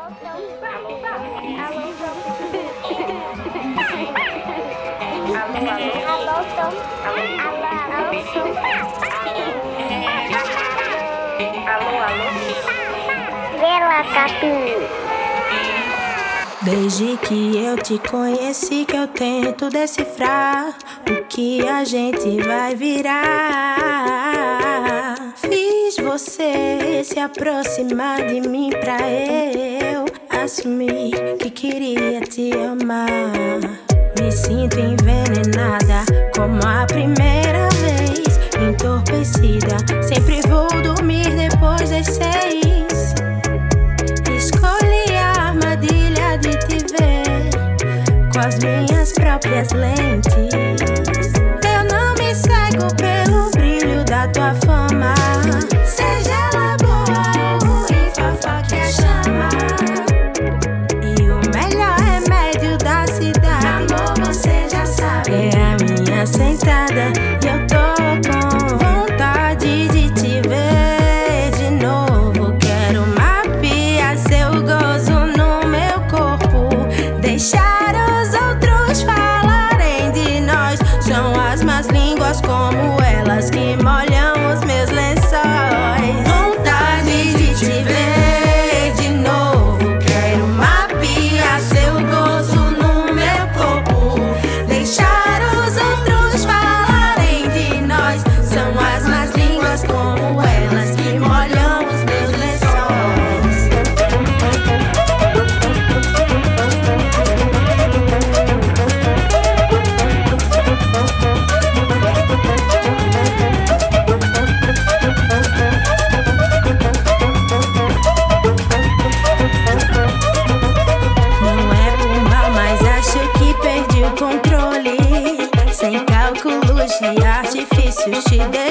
Desde que eu te conheci que eu tento decifrar o que a gente vai virar. Fiz você se aproximar de mim pra eu assumir que queria te amar. Me sinto envenenada como a primeira vez, entorpecida, sempre vou dormir depois das 6. Escolhi a armadilha de te ver com as minhas próprias lentes. Eu não me cego pelo brilho da tua fama, seja ela boa ou ruim, fofoque a chama. E o melhor remédio da cidade, amor, você já sabe, é a minha sentada. E eu tô com vontade de te ver de novo. Quero mapear seu gozo no meu corpo, deixar os outros falarem de nós. São as más línguas como elas que molham os meus lençóis. Vontade de te ver de novo. Quero mapear seu gozo no meu corpo, deixar os outros falarem de nós. São as más línguas como elas que molham os meus lençóis. Não é por mal, mas acho que perdi o controle. Sem cálculos de artifícios te